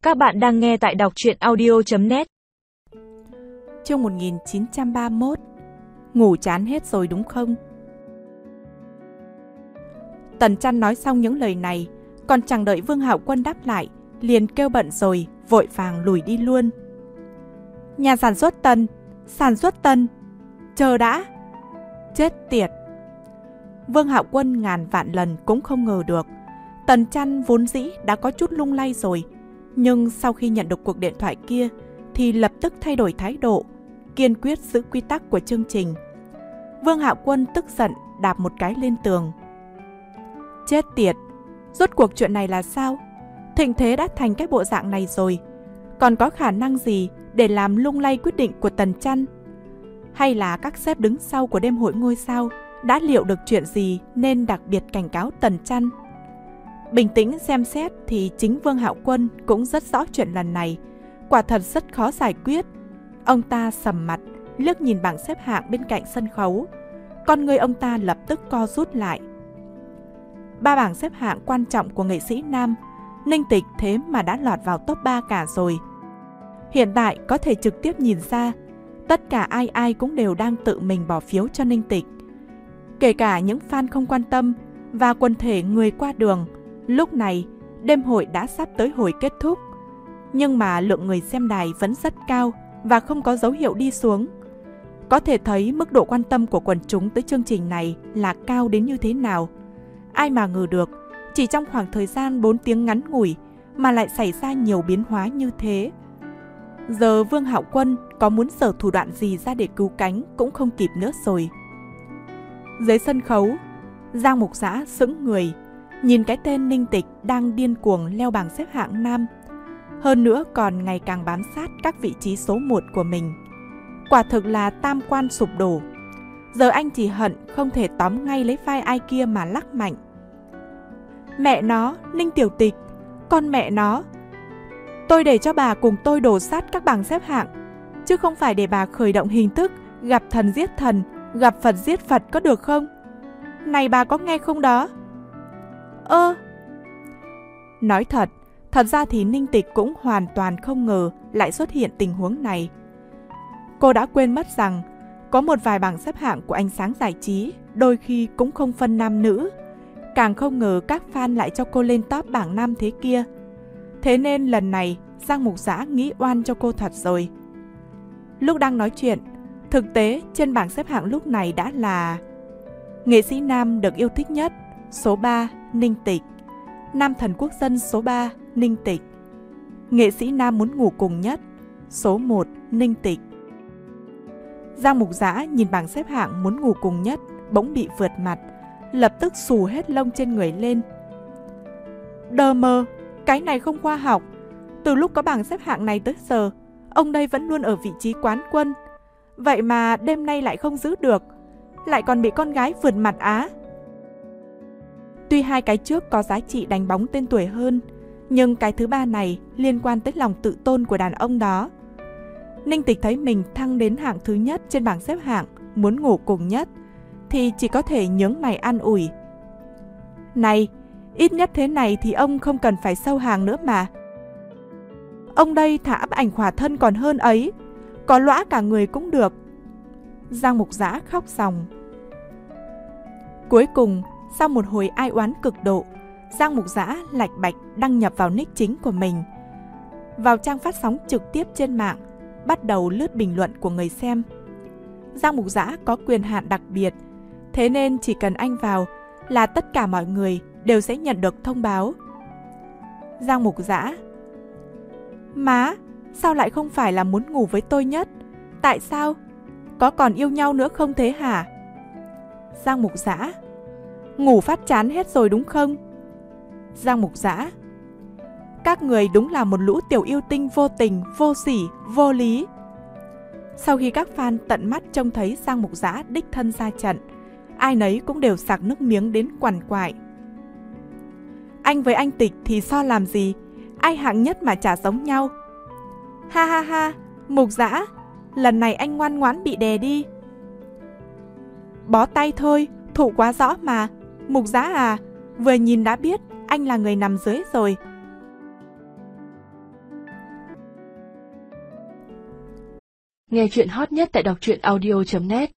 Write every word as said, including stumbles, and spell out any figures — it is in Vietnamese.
Các bạn đang nghe tại đọc truyện audio chấm net. Chương một nghìn chín trăm ba mươi mốt. Ngủ chán hết rồi đúng không? Tần Chăn nói xong những lời này, còn chẳng đợi Vương Hạo Quân đáp lại, liền kêu bận rồi, vội vàng lùi đi luôn. Nhà sản xuất Tần, sản xuất Tần, chờ đã. Chết tiệt. Vương Hạo Quân ngàn vạn lần cũng không ngờ được, Tần Chăn vốn dĩ đã có chút lung lay rồi, nhưng sau khi nhận được cuộc điện thoại kia thì lập tức thay đổi thái độ, kiên quyết giữ quy tắc của chương trình. Vương Hạo Quân tức giận đạp một cái lên tường. Chết tiệt, rốt cuộc chuyện này là sao? Thịnh thế đã thành cái bộ dạng này rồi, còn có khả năng gì để làm lung lay quyết định của Tần Chăn? Hay là các sếp đứng sau của đêm hội ngôi sao đã liệu được chuyện gì nên đặc biệt cảnh cáo Tần Chăn? Bình tĩnh xem xét thì chính Vương Hạo Quân cũng rất rõ chuyện lần này quả thật rất khó giải quyết. Ông ta sầm mặt, liếc nhìn bảng xếp hạng bên cạnh sân khấu. Con người ông ta lập tức co rút lại. Ba bảng xếp hạng quan trọng của nghệ sĩ nam, Ninh Tịch thế mà đã lọt vào top ba cả rồi. Hiện tại có thể trực tiếp nhìn ra, tất cả ai ai cũng đều đang tự mình bỏ phiếu cho Ninh Tịch. Kể cả những fan không quan tâm và quần thể người qua đường. Lúc này, đêm hội đã sắp tới hồi kết thúc, nhưng mà lượng người xem đài vẫn rất cao và không có dấu hiệu đi xuống. Có thể thấy mức độ quan tâm của quần chúng tới chương trình này là cao đến như thế nào. Ai mà ngờ được, chỉ trong khoảng thời gian bốn tiếng ngắn ngủi mà lại xảy ra nhiều biến hóa như thế. Giờ Vương Hạo Quân có muốn giở thủ đoạn gì ra để cứu cánh cũng không kịp nữa rồi. Dưới sân khấu, Giang Mục Dã sững người, nhìn cái tên Ninh Tịch đang điên cuồng leo bảng xếp hạng nam, hơn nữa còn ngày càng bám sát các vị trí số một của mình. Quả thực là tam quan sụp đổ. Giờ anh chỉ hận không thể tóm ngay lấy vai ai kia mà lắc mạnh. Mẹ nó, Ninh Tiểu Tịch, con mẹ nó. Tôi để cho bà cùng tôi đổ sát các bảng xếp hạng, chứ không phải để bà khởi động hình thức gặp thần giết thần, gặp Phật giết Phật có được không? Này bà có nghe không đó? Ơ! Nói thật, thật ra thì Ninh Tịch cũng hoàn toàn không ngờ lại xuất hiện tình huống này. Cô đã quên mất rằng có một vài bảng xếp hạng của ánh sáng giải trí đôi khi cũng không phân nam nữ. Càng không ngờ các fan lại cho cô lên top bảng nam thế kia. Thế nên lần này Giang Mục Dã nghĩ oan cho cô thật rồi. Lúc đang nói chuyện, thực tế trên bảng xếp hạng lúc này đã là nghệ sĩ nam được yêu thích nhất số ba Ninh Tịch, nam thần quốc dân số ba Ninh Tịch, nghệ sĩ nam muốn ngủ cùng nhất số một Ninh Tịch. Giang Mục Dã nhìn bảng xếp hạng muốn ngủ cùng nhất bỗng bị vượt mặt, lập tức xù hết lông trên người lên. Đờ mờ, cái này không khoa học. Từ lúc có bảng xếp hạng này tới giờ, ông đây vẫn luôn ở vị trí quán quân. Vậy mà đêm nay lại không giữ được, lại còn bị con gái vượt mặt á. Tuy hai cái trước có giá trị đánh bóng tên tuổi hơn, nhưng cái thứ ba này liên quan tới lòng tự tôn của đàn ông đó. Ninh Tịch thấy mình thăng đến hạng thứ nhất trên bảng xếp hạng muốn ngủ cùng nhất, thì chỉ có thể nhướng mày an ủi. Này, ít nhất thế này thì ông không cần phải sâu hàng nữa mà. Ông đây thả ấp ảnh khỏa thân còn hơn ấy, có lõa cả người cũng được. Giang Mục Dã khóc ròng. Cuối cùng, sau một hồi ai oán cực độ, Giang Mục Dã lạch bạch đăng nhập vào nick chính của mình. Vào trang phát sóng trực tiếp trên mạng, bắt đầu lướt bình luận của người xem. Giang Mục Dã có quyền hạn đặc biệt, thế nên chỉ cần anh vào là tất cả mọi người đều sẽ nhận được thông báo. Giang Mục Dã: Má, sao lại không phải là muốn ngủ với tôi nhất? Tại sao? Có còn yêu nhau nữa không thế hả? Giang Mục Dã: Ngủ phát chán hết rồi đúng không? Giang Mục Dã: Các người đúng là một lũ tiểu yêu tinh vô tình, vô sỉ, vô lý. Sau khi các fan tận mắt trông thấy Giang Mục Dã đích thân ra trận, ai nấy cũng đều sặc nước miếng đến quằn quại. Anh với anh Tịch thì so làm gì? Ai hạng nhất mà chả giống nhau. Ha ha ha, Mục Dã, lần này anh ngoan ngoãn bị đè đi. Bó tay thôi, thụ quá rõ mà. Mục Dã à, vừa nhìn đã biết anh là người nằm dưới rồi. Nghe chuyện hot nhất tại đọc truyện audio chấm net.